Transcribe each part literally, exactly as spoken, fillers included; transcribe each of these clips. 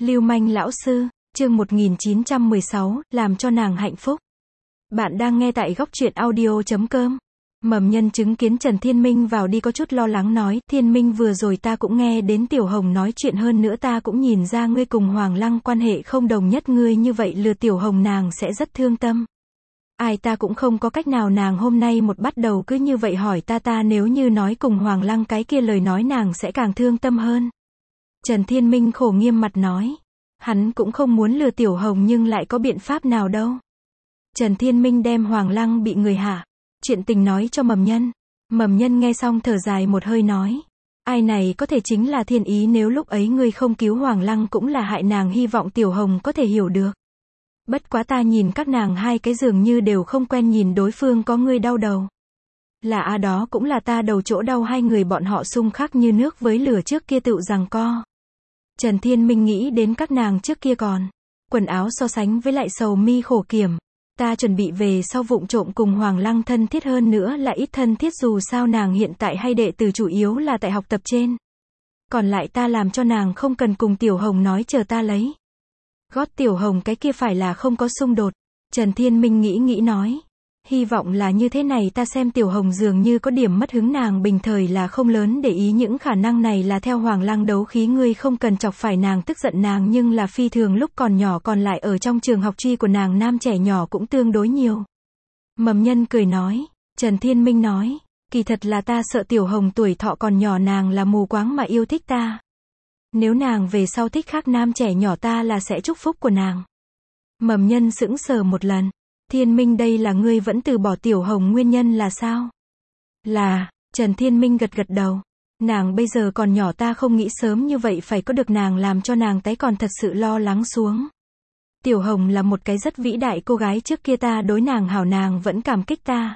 Lưu manh lão sư, chương một nghìn chín trăm mười sáu, làm cho nàng hạnh phúc. Bạn đang nghe tại góc truyện audio chấm com. Mầm Nhân chứng kiến Trần Thiên Minh vào đi có chút lo lắng nói, Thiên Minh vừa rồi ta cũng nghe đến Tiểu Hồng nói chuyện, hơn nữa ta cũng nhìn ra ngươi cùng Hoàng Lăng quan hệ không đồng nhất, ngươi như vậy lừa Tiểu Hồng nàng sẽ rất thương tâm. Ai ta cũng không có cách nào, nàng hôm nay một bắt đầu cứ như vậy hỏi ta ta nếu như nói cùng Hoàng Lăng cái kia lời nói nàng sẽ càng thương tâm hơn. Trần Thiên Minh khổ nghiêm mặt nói. Hắn cũng không muốn lừa Tiểu Hồng nhưng lại có biện pháp nào đâu. Trần Thiên Minh đem Hoàng Lăng bị người hạ chuyện tình nói cho Mầm Nhân. Mầm Nhân nghe xong thở dài một hơi nói. Ai này có thể chính là thiên ý, nếu lúc ấy ngươi không cứu Hoàng Lăng cũng là hại nàng, hy vọng Tiểu Hồng có thể hiểu được. Bất quá ta nhìn các nàng hai cái dường như đều không quen nhìn đối phương có ngươi đau đầu. Là a à, đó cũng là ta đầu chỗ đau, hai người bọn họ xung khắc như nước với lửa trước kia tự giằng co. Trần Thiên Minh nghĩ đến các nàng trước kia còn quần áo so sánh với lại sầu mi khổ kiểm. Ta chuẩn bị về sau vụng trộm cùng Hoàng Lăng thân thiết hơn nữa là ít thân thiết, dù sao nàng hiện tại hay đệ tử chủ yếu là tại học tập trên. Còn lại ta làm cho nàng không cần cùng Tiểu Hồng nói, chờ ta lấy gót Tiểu Hồng cái kia phải là không có xung đột. Trần Thiên Minh nghĩ nghĩ nói. Hy vọng là như thế này, ta xem Tiểu Hồng dường như có điểm mất hứng, nàng bình thời là không lớn để ý những khả năng này là theo Hoàng Lăng đấu khí, ngươi không cần chọc phải nàng tức giận, nàng nhưng là phi thường lúc còn nhỏ, còn lại ở trong trường học truy của nàng nam trẻ nhỏ cũng tương đối nhiều. Mầm Nhân cười nói. Trần Thiên Minh nói. Kỳ thật là ta sợ Tiểu Hồng tuổi thọ còn nhỏ, nàng là mù quáng mà yêu thích ta. Nếu nàng về sau thích khác nam trẻ nhỏ ta là sẽ chúc phúc của nàng. Mầm Nhân sững sờ một lần. Thiên Minh, đây là ngươi vẫn từ bỏ Tiểu Hồng nguyên nhân là sao? Là, Trần Thiên Minh gật gật đầu. Nàng bây giờ còn nhỏ, ta không nghĩ sớm như vậy phải có được nàng, làm cho nàng tái còn thật sự lo lắng xuống. Tiểu Hồng là một cái rất vĩ đại cô gái, trước kia ta đối nàng hảo nàng vẫn cảm kích ta.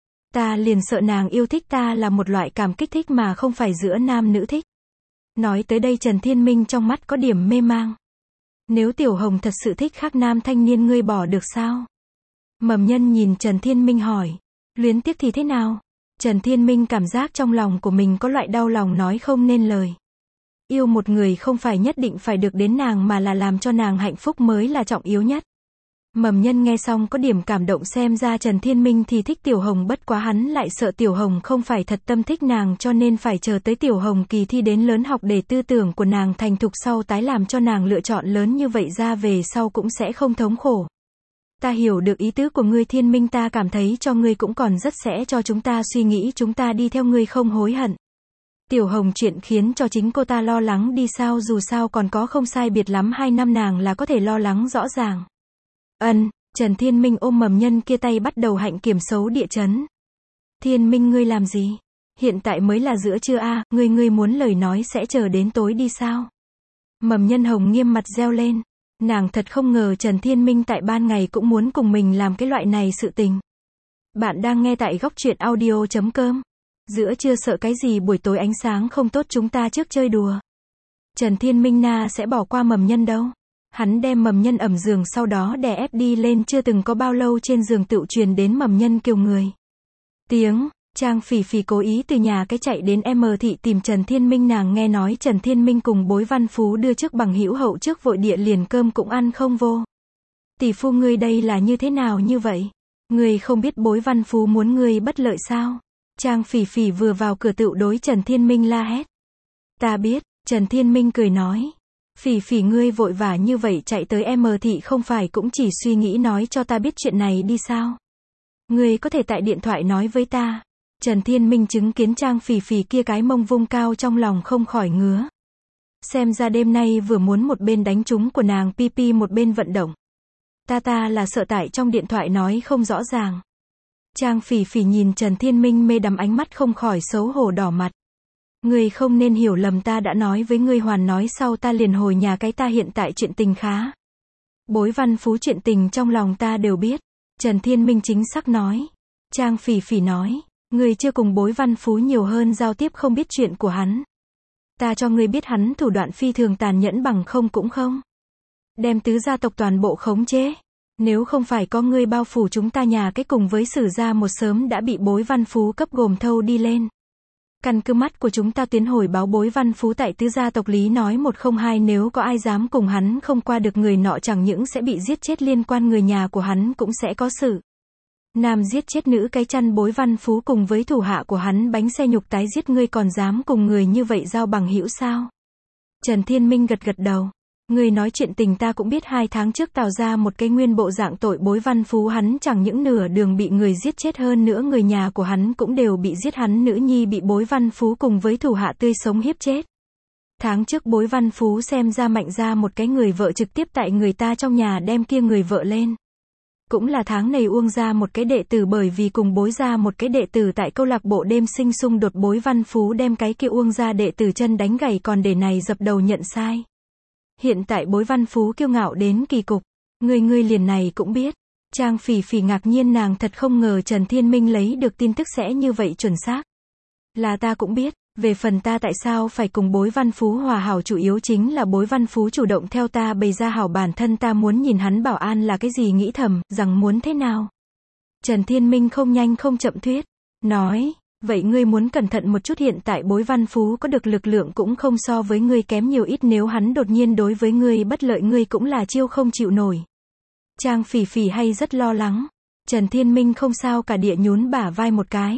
Ta liền sợ nàng yêu thích ta là một loại cảm kích thích mà không phải giữa nam nữ thích. Nói tới đây Trần Thiên Minh trong mắt có điểm mê mang. Nếu Tiểu Hồng thật sự thích khác nam thanh niên, ngươi bỏ được sao? Mầm Nhân nhìn Trần Thiên Minh hỏi. Luyến tiếc thì thế nào? Trần Thiên Minh cảm giác trong lòng của mình có loại đau lòng nói không nên lời. Yêu một người không phải nhất định phải được đến nàng, mà là làm cho nàng hạnh phúc mới là trọng yếu nhất. Mầm Nhân nghe xong có điểm cảm động, xem ra Trần Thiên Minh thì thích Tiểu Hồng, bất quá hắn lại sợ Tiểu Hồng không phải thật tâm thích nàng, cho nên phải chờ tới Tiểu Hồng kỳ thi đến lớn học để tư tưởng của nàng thành thục sau tái làm cho nàng lựa chọn lớn, như vậy ra về sau cũng sẽ không thống khổ. Ta hiểu được ý tứ của ngươi Thiên Minh, ta cảm thấy cho ngươi cũng còn rất sẽ cho chúng ta suy nghĩ, chúng ta đi theo ngươi không hối hận. Tiểu Hồng chuyện khiến cho chính cô ta lo lắng đi sao, dù sao còn có không sai biệt lắm hai năm, nàng là có thể lo lắng rõ ràng. Ân, Trần Thiên Minh ôm Mầm Nhân kia tay bắt đầu hạnh kiểm xấu địa chấn. Thiên Minh, ngươi làm gì? Hiện tại mới là giữa trưa a, à, ngươi ngươi muốn lời nói sẽ chờ đến tối đi sao? Mầm Nhân hồng nghiêm mặt reo lên. Nàng thật không ngờ Trần Thiên Minh tại ban ngày cũng muốn cùng mình làm cái loại này sự tình. Bạn đang nghe tại góc truyện audio chấm com. Giữa trưa sợ cái gì, buổi tối ánh sáng không tốt, chúng ta trước chơi đùa. Trần Thiên Minh na sẽ bỏ qua Mầm Nhân đâu. Hắn đem Mầm Nhân ẩm giường sau đó đè ép đi lên, chưa từng có bao lâu trên giường tựu truyền đến Mầm Nhân kêu người. Tiếng, Trang Phỉ Phỉ cố ý từ nhà cái chạy đến M thị tìm Trần Thiên Minh, nàng nghe nói Trần Thiên Minh cùng Bối Văn Phú đưa trước bằng hữu hậu trước, vội địa liền cơm cũng ăn không vô. Tỷ phu ngươi đây là như thế nào như vậy? Ngươi không biết Bối Văn Phú muốn ngươi bất lợi sao? Trang Phỉ Phỉ vừa vào cửa tựu đối Trần Thiên Minh la hét. Ta biết, Trần Thiên Minh cười nói. Phỉ Phỉ, ngươi vội vã như vậy chạy tới M thị không phải cũng chỉ suy nghĩ nói cho ta biết chuyện này đi sao? Ngươi có thể tại điện thoại nói với ta. Trần Thiên Minh chứng kiến Trang Phỉ Phỉ kia cái mông vung cao, trong lòng không khỏi ngứa. Xem ra đêm nay vừa muốn một bên đánh trúng của nàng pi pi một bên vận động. Ta ta là sợ tại trong điện thoại nói không rõ ràng. Trang Phỉ Phỉ nhìn Trần Thiên Minh mê đắm ánh mắt không khỏi xấu hổ đỏ mặt. Ngươi không nên hiểu lầm, ta đã nói với ngươi, hoàn nói sau ta liền hồi nhà cái, ta hiện tại chuyện tình khá. Bối Văn Phú chuyện tình trong lòng ta đều biết. Trần Thiên Minh chính xác nói. Trang Phỉ Phỉ nói. Ngươi chưa cùng Bối Văn Phú nhiều hơn giao tiếp, không biết chuyện của hắn. Ta cho ngươi biết hắn thủ đoạn phi thường tàn nhẫn, bằng không cũng không đem tứ gia tộc toàn bộ khống chế. Nếu không phải có ngươi bao phủ chúng ta nhà cái cùng với Sử gia, một sớm đã bị Bối Văn Phú cấp gồm thâu đi lên. Căn cứ mắt của chúng ta tuyến hồi báo Bối Văn Phú tại tứ gia tộc Lý nói một không hai, nếu có ai dám cùng hắn không qua được, người nọ chẳng những sẽ bị giết chết, liên quan người nhà của hắn cũng sẽ có sự. Nam giết chết nữ cái chăn Bối Văn Phú cùng với thủ hạ của hắn bánh xe nhục tái giết, ngươi còn dám cùng người như vậy giao bằng hữu sao? Trần Thiên Minh gật gật đầu. Ngươi nói chuyện tình ta cũng biết, hai tháng trước tạo ra một cái nguyên bộ dạng tội Bối Văn Phú, hắn chẳng những nửa đường bị người giết chết, hơn nữa người nhà của hắn cũng đều bị giết, hắn nữ nhi bị Bối Văn Phú cùng với thủ hạ tươi sống hiếp chết. Tháng trước Bối Văn Phú xem ra mạnh ra một cái người vợ, trực tiếp tại người ta trong nhà đem kia người vợ lên. Cũng là tháng này Uông ra một cái đệ tử bởi vì cùng Bối ra một cái đệ tử tại câu lạc bộ đêm sinh xung đột, Bối Văn Phú đem cái kia Uông ra đệ tử chân đánh gãy, còn để này dập đầu nhận sai. Hiện tại Bối Văn Phú kiêu ngạo đến kỳ cục. Ngươi ngươi liền này cũng biết. Trang Phỉ Phỉ ngạc nhiên, nàng thật không ngờ Trần Thiên Minh lấy được tin tức sẽ như vậy chuẩn xác. Là ta cũng biết, về phần ta tại sao phải cùng Bối Văn Phú hòa hảo, chủ yếu chính là Bối Văn Phú chủ động theo ta bày ra hảo, bản thân ta muốn nhìn hắn bảo an là cái gì, nghĩ thầm, rằng muốn thế nào. Trần Thiên Minh không nhanh không chậm thuyết. Nói, vậy ngươi muốn cẩn thận một chút, hiện tại Bối Văn Phú có được lực lượng cũng không so với ngươi kém nhiều ít, nếu hắn đột nhiên đối với ngươi bất lợi, ngươi cũng là chiêu không chịu nổi. Trang Phỉ Phỉ hay rất lo lắng. Trần Thiên Minh không sao cả địa nhún bả vai một cái.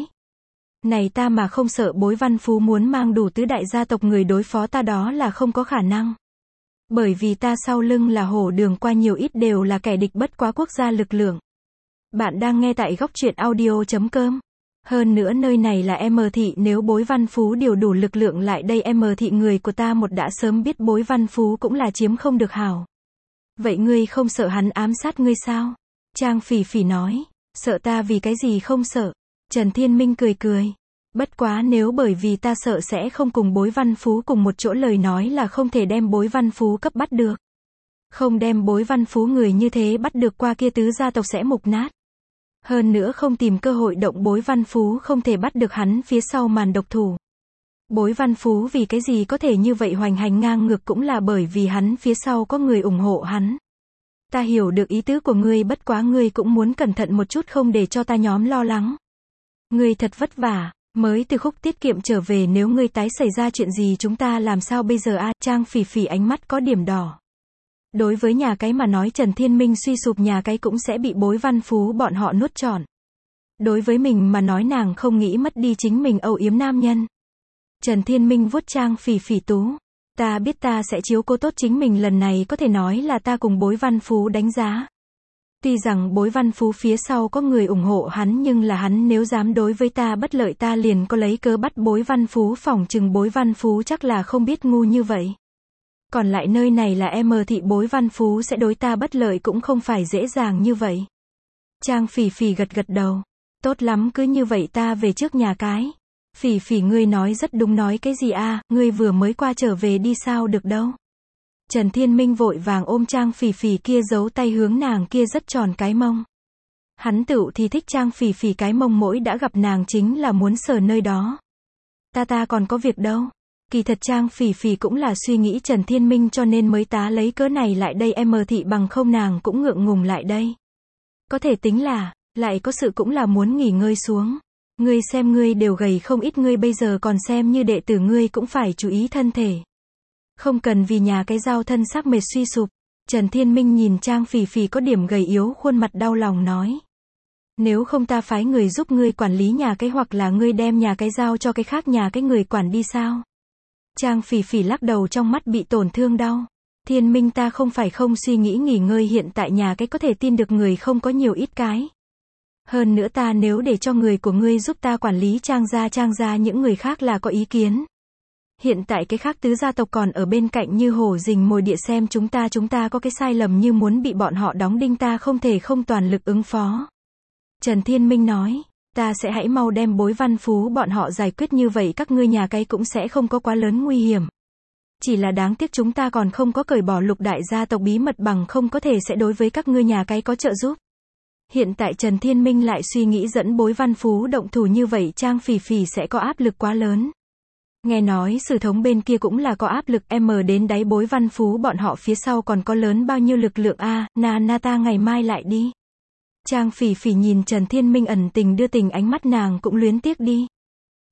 Này ta mà không sợ Bối Văn Phú muốn mang đủ tứ đại gia tộc người đối phó ta, đó là không có khả năng. Bởi vì ta sau lưng là hổ đường qua nhiều ít đều là kẻ địch bất quá quốc gia lực lượng. Bạn đang nghe tại góc truyện audio chấm com. Hơn nữa nơi này là M thị, nếu Bối Văn Phú điều đủ lực lượng lại đây M thị, người của ta một đã sớm biết Bối Văn Phú cũng là chiếm không được hảo. Vậy ngươi không sợ hắn ám sát ngươi sao? Trang Phỉ Phỉ nói. Sợ ta vì cái gì không sợ? Trần Thiên Minh cười cười. Bất quá nếu bởi vì ta sợ sẽ không cùng Bối Văn Phú cùng một chỗ, lời nói là không thể đem Bối Văn Phú cấp bắt được. Không đem Bối Văn Phú người như thế bắt được, qua kia tứ gia tộc sẽ mục nát. Hơn nữa không tìm cơ hội động Bối Văn Phú, không thể bắt được hắn phía sau màn độc thủ. Bối Văn Phú vì cái gì có thể như vậy hoành hành ngang ngược, cũng là bởi vì hắn phía sau có người ủng hộ hắn. Ta hiểu được ý tứ của ngươi, bất quá ngươi cũng muốn cẩn thận một chút, không để cho ta nhóm lo lắng. Ngươi thật vất vả, mới từ khúc tiết kiệm trở về, nếu ngươi tái xảy ra chuyện gì chúng ta làm sao bây giờ a? Trang Phỉ Phỉ ánh mắt có điểm đỏ. Đối với nhà cái mà nói, Trần Thiên Minh suy sụp, nhà cái cũng sẽ bị Bối Văn Phú bọn họ nuốt trọn. Đối với mình mà nói, nàng không nghĩ mất đi chính mình âu yếm nam nhân. Trần Thiên Minh vuốt Trang Phỉ Phỉ tú. Ta biết ta sẽ chiếu cố tốt chính mình, lần này có thể nói là ta cùng Bối Văn Phú đánh giá. Tuy rằng Bối Văn Phú phía sau có người ủng hộ hắn, nhưng là hắn nếu dám đối với ta bất lợi, ta liền có lấy cớ bắt Bối Văn Phú, phỏng chừng Bối Văn Phú chắc là không biết ngu như vậy. Còn lại nơi này là M thị, Bối Văn Phú sẽ đối ta bất lợi cũng không phải dễ dàng như vậy. Trang Phỉ Phỉ gật gật đầu. Tốt lắm, cứ như vậy ta về trước nhà cái. Phỉ Phỉ ngươi nói rất đúng. Nói cái gì a? Ngươi vừa mới qua trở về đi sao được đâu. Trần Thiên Minh vội vàng ôm Trang Phỉ Phỉ kia, giấu tay hướng nàng kia rất tròn cái mông. Hắn tựu thì thích Trang Phỉ Phỉ cái mông, mỗi đã gặp nàng chính là muốn sờ nơi đó. Ta ta còn có việc đâu. Kỳ thật Trang Phỉ Phỉ cũng là suy nghĩ Trần Thiên Minh cho nên mới tá lấy cớ này lại đây M thị, bằng không nàng cũng ngượng ngùng lại đây. Có thể tính là, lại có sự cũng là muốn nghỉ ngơi xuống. Ngươi xem ngươi đều gầy không ít, ngươi bây giờ còn xem như đệ tử, ngươi cũng phải chú ý thân thể. Không cần vì nhà cái giao thân xác mệt suy sụp. Trần Thiên Minh nhìn Trang Phỉ Phỉ có điểm gầy yếu, khuôn mặt đau lòng nói. Nếu không ta phái người giúp ngươi quản lý nhà cái, hoặc là ngươi đem nhà cái giao cho cái khác nhà cái người quản đi sao? Trang Phỉ Phỉ lắc đầu, trong mắt bị tổn thương đau. Thiên Minh, ta không phải không suy nghĩ nghỉ ngơi, hiện tại nhà cái có thể tin được người không có nhiều ít cái. Hơn nữa ta nếu để cho người của ngươi giúp ta quản lý Trang gia, Trang gia những người khác là có ý kiến. Hiện tại cái khác tứ gia tộc còn ở bên cạnh như hổ rình mồi địa xem chúng ta, chúng ta có cái sai lầm như muốn bị bọn họ đóng đinh, ta không thể không toàn lực ứng phó. Trần Thiên Minh nói, ta sẽ hãy mau đem Bối Văn Phú bọn họ giải quyết, như vậy các ngươi nhà cái cũng sẽ không có quá lớn nguy hiểm. Chỉ là đáng tiếc chúng ta còn không có cởi bỏ lục đại gia tộc bí mật, bằng không có thể sẽ đối với các ngươi nhà cái có trợ giúp. Hiện tại Trần Thiên Minh lại suy nghĩ dẫn Bối Văn Phú động thủ, như vậy Trang Phỉ Phỉ sẽ có áp lực quá lớn. Nghe nói Sử Thống bên kia cũng là có áp lực, M đến đáy Bối Văn Phú bọn họ phía sau còn có lớn bao nhiêu lực lượng a? À, na na ta ngày mai lại đi. Trang Phỉ Phỉ nhìn Trần Thiên Minh ẩn tình đưa tình, ánh mắt nàng cũng luyến tiếc đi.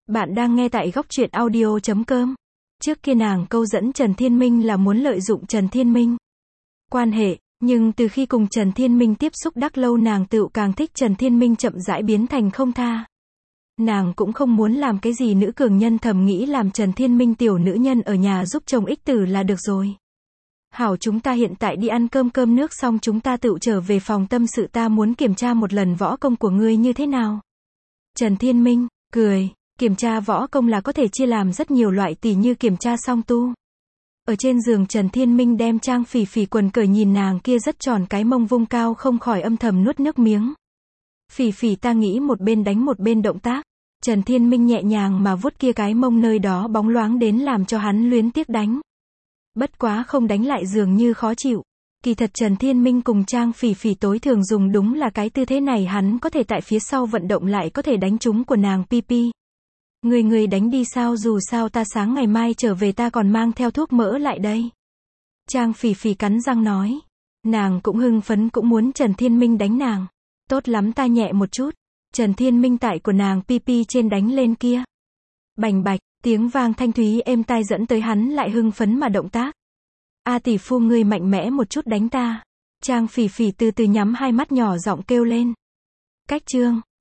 Bạn đang nghe tại góc truyện audio chấm com. Trước kia nàng câu dẫn Trần Thiên Minh là muốn lợi dụng Trần Thiên Minh quan hệ, nhưng từ khi cùng Trần Thiên Minh tiếp xúc đắc lâu nàng tựu càng thích Trần Thiên Minh chậm rãi biến thành không tha. Nàng cũng không muốn làm cái gì nữ cường nhân, thầm nghĩ làm Trần Thiên Minh tiểu nữ nhân ở nhà giúp chồng ích tử là được rồi. Hảo, chúng ta hiện tại đi ăn cơm cơm nước xong chúng ta tựu trở về phòng tâm sự, ta muốn kiểm tra một lần võ công của ngươi như thế nào. Trần Thiên Minh cười, kiểm tra võ công là có thể chia làm rất nhiều loại, tỉ như kiểm tra song tu. Ở trên giường Trần Thiên Minh đem Trang Phỉ Phỉ quần cởi nhìn nàng kia rất tròn cái mông vung cao không khỏi âm thầm nuốt nước miếng. Phỉ Phỉ, ta nghĩ một bên đánh một bên động tác. Trần Thiên Minh nhẹ nhàng mà vuốt kia cái mông, nơi đó bóng loáng đến làm cho hắn luyến tiếc đánh. Bất quá không đánh lại dường như khó chịu. Kỳ thật Trần Thiên Minh cùng Trang Phỉ Phỉ tối thường dùng đúng là cái tư thế này, hắn có thể tại phía sau vận động lại có thể đánh trúng của nàng pi pi. Người người đánh đi sao, dù sao ta sáng ngày mai trở về ta còn mang theo thuốc mỡ lại đây. Trang Phỉ Phỉ cắn răng nói. Nàng cũng hưng phấn, cũng muốn Trần Thiên Minh đánh nàng. Tốt lắm, ta nhẹ một chút. Trần Thiên Minh tại của nàng pi pi trên đánh lên kia. Bành bạch, tiếng vang thanh thúy êm tai dẫn tới hắn lại hưng phấn mà động tác. A tỷ phu, ngươi mạnh mẽ một chút đánh ta. Trang Phỉ Phỉ từ từ nhắm hai mắt nhỏ giọng kêu lên. Cách chương